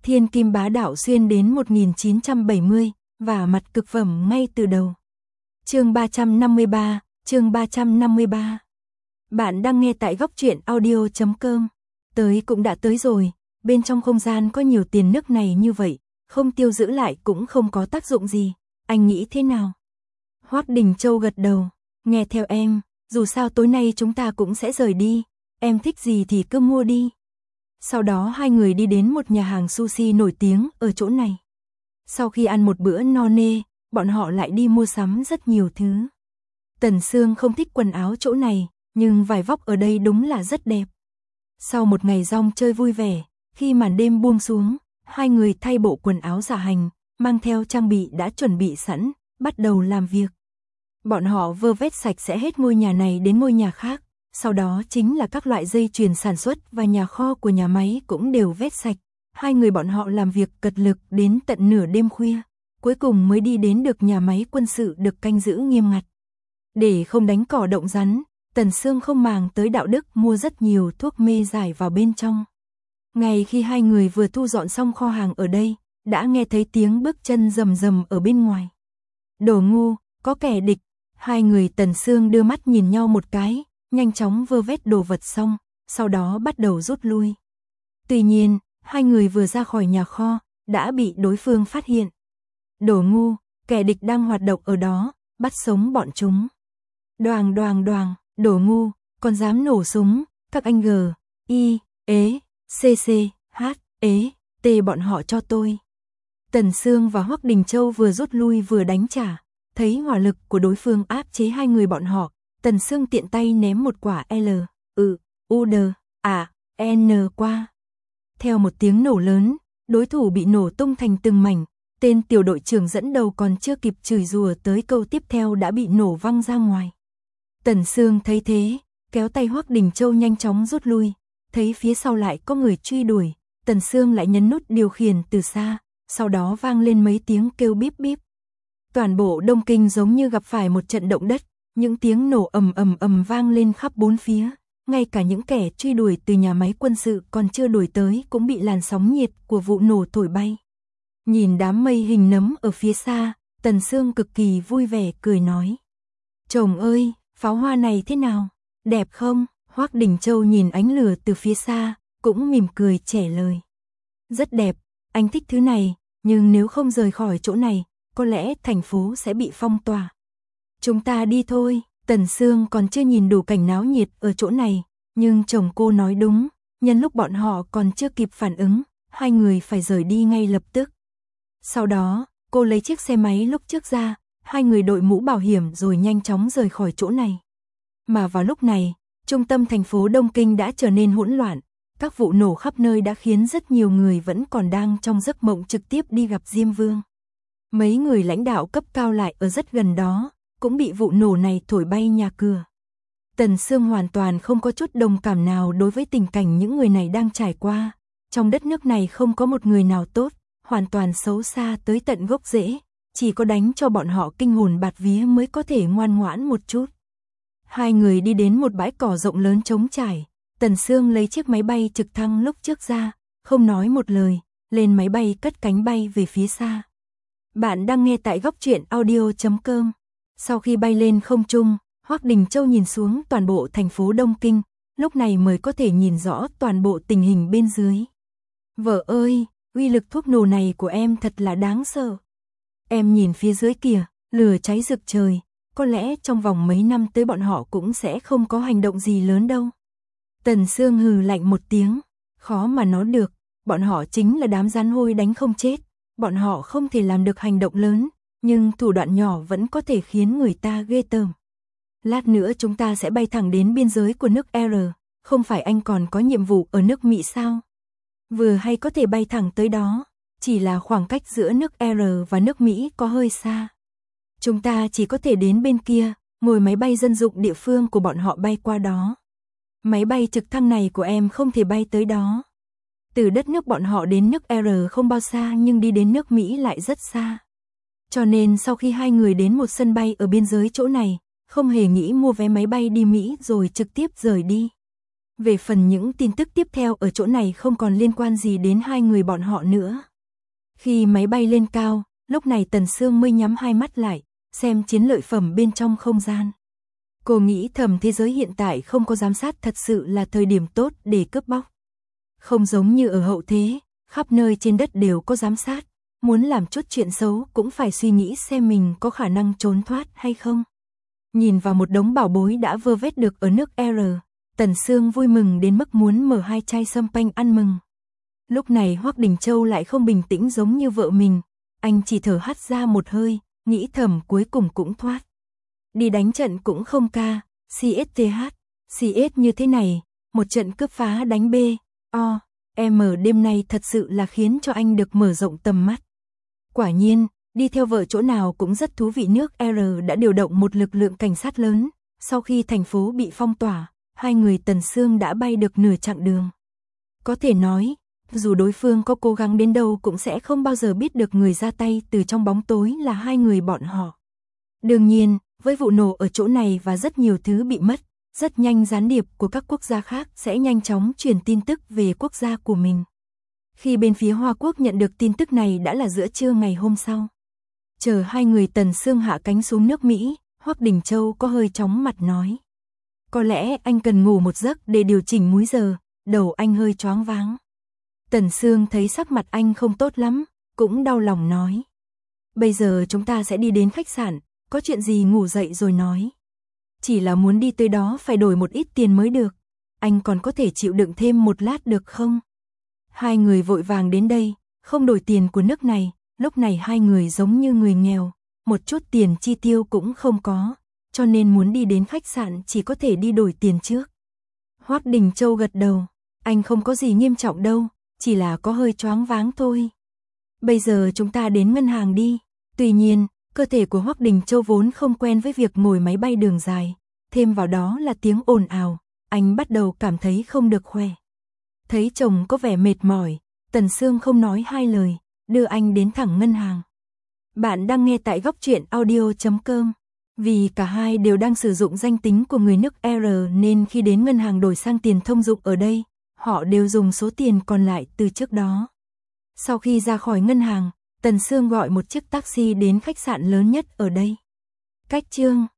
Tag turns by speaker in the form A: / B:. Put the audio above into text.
A: Thiên kim bá đạo xuyên đến 1970, và mặt cực phẩm ngay từ đầu. Chương 353. Bạn đang nghe tại góc truyện audio.com. Tới cũng đã tới rồi, bên trong không gian có nhiều tiền nước này như vậy, không tiêu giữ lại cũng không có tác dụng gì, anh nghĩ thế nào? Hoắc Đình Châu gật đầu, nghe theo em, dù sao tối nay chúng ta cũng sẽ rời đi, em thích gì thì cứ mua đi. Sau đó hai người đi đến một nhà hàng sushi nổi tiếng ở chỗ này. Sau khi ăn một bữa no nê, bọn họ lại đi mua sắm rất nhiều thứ. Tần Sương không thích quần áo chỗ này, nhưng vải vóc ở đây đúng là rất đẹp. Sau một ngày rong chơi vui vẻ, khi màn đêm buông xuống, hai người thay bộ quần áo dạ hành, mang theo trang bị đã chuẩn bị sẵn, bắt đầu làm việc. Bọn họ vơ vét sạch sẽ hết ngôi nhà này đến ngôi nhà khác, sau đó chính là các loại dây chuyền sản xuất và nhà kho của nhà máy cũng đều vét sạch. Hai người bọn họ làm việc cật lực đến tận nửa đêm khuya, cuối cùng mới đi đến được nhà máy quân sự được canh giữ nghiêm ngặt. Để không đánh cỏ động rắn, Tần Sương không màng tới đạo đức mua rất nhiều thuốc mê giải vào bên trong. Ngay khi hai người vừa thu dọn xong kho hàng ở đây, đã nghe thấy tiếng bước chân rầm rầm ở bên ngoài. Đồ ngu, có kẻ địch. Hai người Tần Sương đưa mắt nhìn nhau một cái, nhanh chóng vơ vét đồ vật xong, sau đó bắt đầu rút lui. Tuy nhiên, hai người vừa ra khỏi nhà kho, đã bị đối phương phát hiện. Đồ ngu, kẻ địch đang hoạt động ở đó, bắt sống bọn chúng. Đoàng đoàng đoàng, đồ ngu, còn dám nổ súng, các anh G, I, ế, CC, H, ế, T bọn họ cho tôi. Tần Sương và Hoắc Đình Châu vừa rút lui vừa đánh trả, thấy hỏa lực của đối phương áp chế hai người bọn họ, Tần Sương tiện tay ném một quả L, U, D, A, N qua. Theo một tiếng nổ lớn, đối thủ bị nổ tung thành từng mảnh, tên tiểu đội trưởng dẫn đầu còn chưa kịp chửi rủa tới câu tiếp theo đã bị nổ văng ra ngoài. Tần Sương thấy thế, kéo tay Hoắc Đình Châu nhanh chóng rút lui, thấy phía sau lại có người truy đuổi, Tần Sương lại nhấn nút điều khiển từ xa, sau đó vang lên mấy tiếng kêu bíp bíp. Toàn bộ Đông Kinh giống như gặp phải một trận động đất, những tiếng nổ ầm ầm ầm vang lên khắp bốn phía, ngay cả những kẻ truy đuổi từ nhà máy quân sự còn chưa đuổi tới cũng bị làn sóng nhiệt của vụ nổ thổi bay. Nhìn đám mây hình nấm ở phía xa, Tần Sương cực kỳ vui vẻ cười nói: "Chồng ơi, pháo hoa này thế nào? Đẹp không?" Hoắc Đình Châu nhìn ánh lửa từ phía xa, cũng mỉm cười trả lời: "Rất đẹp, anh thích thứ này, nhưng nếu không rời khỏi chỗ này, có lẽ thành phố sẽ bị phong tỏa. Chúng ta đi thôi." Tần Sương còn chưa nhìn đủ cảnh náo nhiệt ở chỗ này, nhưng chồng cô nói đúng, nhân lúc bọn họ còn chưa kịp phản ứng, hai người phải rời đi ngay lập tức. Sau đó, cô lấy chiếc xe máy lúc trước ra, hai người đội mũ bảo hiểm rồi nhanh chóng rời khỏi chỗ này. Mà vào lúc này, trung tâm thành phố Đông Kinh đã trở nên hỗn loạn, các vụ nổ khắp nơi đã khiến rất nhiều người vẫn còn đang trong giấc mộng trực tiếp đi gặp Diêm Vương. Mấy người lãnh đạo cấp cao lại ở rất gần đó, cũng bị vụ nổ này thổi bay nhà cửa. Tần Sương hoàn toàn không có chút đồng cảm nào đối với tình cảnh những người này đang trải qua. Trong đất nước này không có một người nào tốt, hoàn toàn xấu xa tới tận gốc rễ, chỉ có đánh cho bọn họ kinh hồn bạt vía mới có thể ngoan ngoãn một chút. Hai người đi đến một bãi cỏ rộng lớn trống trải, Tần Sương lấy chiếc máy bay trực thăng lúc trước ra, không nói một lời, lên máy bay cất cánh bay về phía xa. Bạn đang nghe tại góc truyện audio.com. Sau khi bay lên không trung, Hoắc Đình Châu nhìn xuống toàn bộ thành phố Đông Kinh, lúc này mới có thể nhìn rõ toàn bộ tình hình bên dưới. Vợ ơi, uy lực thuốc nổ này của em thật là đáng sợ. Em nhìn phía dưới kìa, lửa cháy rực trời, có lẽ trong vòng mấy năm tới bọn họ cũng sẽ không có hành động gì lớn đâu. Tần Sương hừ lạnh một tiếng, khó mà nói được, bọn họ chính là đám rắn hôi đánh không chết, bọn họ không thể làm được hành động lớn, nhưng thủ đoạn nhỏ vẫn có thể khiến người ta ghê tởm. Lát nữa chúng ta sẽ bay thẳng đến biên giới của nước R, không phải anh còn có nhiệm vụ ở nước Mỹ sao? Vừa hay có thể bay thẳng tới đó, chỉ là khoảng cách giữa nước R và nước Mỹ có hơi xa. Chúng ta chỉ có thể đến bên kia, ngồi máy bay dân dụng địa phương của bọn họ bay qua đó. Máy bay trực thăng này của em không thể bay tới đó. Từ đất nước bọn họ đến nước R không bao xa nhưng đi đến nước Mỹ lại rất xa. Cho nên sau khi hai người đến một sân bay ở biên giới chỗ này, không hề nghĩ mua vé máy bay đi Mỹ rồi trực tiếp rời đi. Về phần những tin tức tiếp theo ở chỗ này không còn liên quan gì đến hai người bọn họ nữa. Khi máy bay lên cao, lúc này Tần Sương mới nhắm hai mắt lại, xem chiến lợi phẩm bên trong không gian. Cô nghĩ thầm thế giới hiện tại không có giám sát thật sự là thời điểm tốt để cướp bóc. Không giống như ở hậu thế, khắp nơi trên đất đều có giám sát, muốn làm chút chuyện xấu cũng phải suy nghĩ xem mình có khả năng trốn thoát hay không. Nhìn vào một đống bảo bối đã vơ vét được ở nước R, Tần Sương vui mừng đến mức muốn mở hai chai champagne ăn mừng. Lúc này Hoắc Đình Châu lại không bình tĩnh giống như vợ mình, anh chỉ thở hắt ra một hơi, nghĩ thầm cuối cùng cũng thoát. Đi đánh trận cũng không ca, CSTH, CS như thế này, một trận cướp phá đánh B, O, M đêm nay thật sự là khiến cho anh được mở rộng tầm mắt. Quả nhiên, đi theo vợ chỗ nào cũng rất thú vị. Nước R đã điều động một lực lượng cảnh sát lớn, sau khi thành phố bị phong tỏa, hai người Tần Sương đã bay được nửa chặng đường. Có thể nói, dù đối phương có cố gắng đến đâu cũng sẽ không bao giờ biết được người ra tay từ trong bóng tối là hai người bọn họ. Đương nhiên, với vụ nổ ở chỗ này và rất nhiều thứ bị mất, rất nhanh gián điệp của các quốc gia khác sẽ nhanh chóng truyền tin tức về quốc gia của mình. Khi bên phía Hoa Quốc nhận được tin tức này đã là giữa trưa ngày hôm sau. Chờ hai người Tần Sương hạ cánh xuống nước Mỹ, Hoắc Đình Châu có hơi chóng mặt nói. Có lẽ anh cần ngủ một giấc để điều chỉnh múi giờ, đầu anh hơi choáng váng. Tần Sương thấy sắc mặt anh không tốt lắm, cũng đau lòng nói. Bây giờ chúng ta sẽ đi đến khách sạn, có chuyện gì ngủ dậy rồi nói. Chỉ là muốn đi tới đó phải đổi một ít tiền mới được, anh còn có thể chịu đựng thêm một lát được không? Hai người vội vàng đến đây, không đổi tiền của nước này, lúc này hai người giống như người nghèo, một chút tiền chi tiêu cũng không có, cho nên muốn đi đến khách sạn chỉ có thể đi đổi tiền trước. Hoắc Đình Châu gật đầu, anh không có gì nghiêm trọng đâu, chỉ là có hơi choáng váng thôi. Bây giờ chúng ta đến ngân hàng đi. Tuy nhiên, cơ thể của Hoắc Đình Châu vốn không quen với việc ngồi máy bay đường dài, thêm vào đó là tiếng ồn ào, anh bắt đầu cảm thấy không được khỏe. Thấy chồng có vẻ mệt mỏi, Tần Sương không nói hai lời, đưa anh đến thẳng ngân hàng. Bạn đang nghe tại góc truyện audio.com. Vì cả hai đều đang sử dụng danh tính của người nước R nên khi đến ngân hàng đổi sang tiền thông dụng ở đây, họ đều dùng số tiền còn lại từ trước đó. Sau khi ra khỏi ngân hàng, Tần Sương gọi một chiếc taxi đến khách sạn lớn nhất ở đây. Cách chương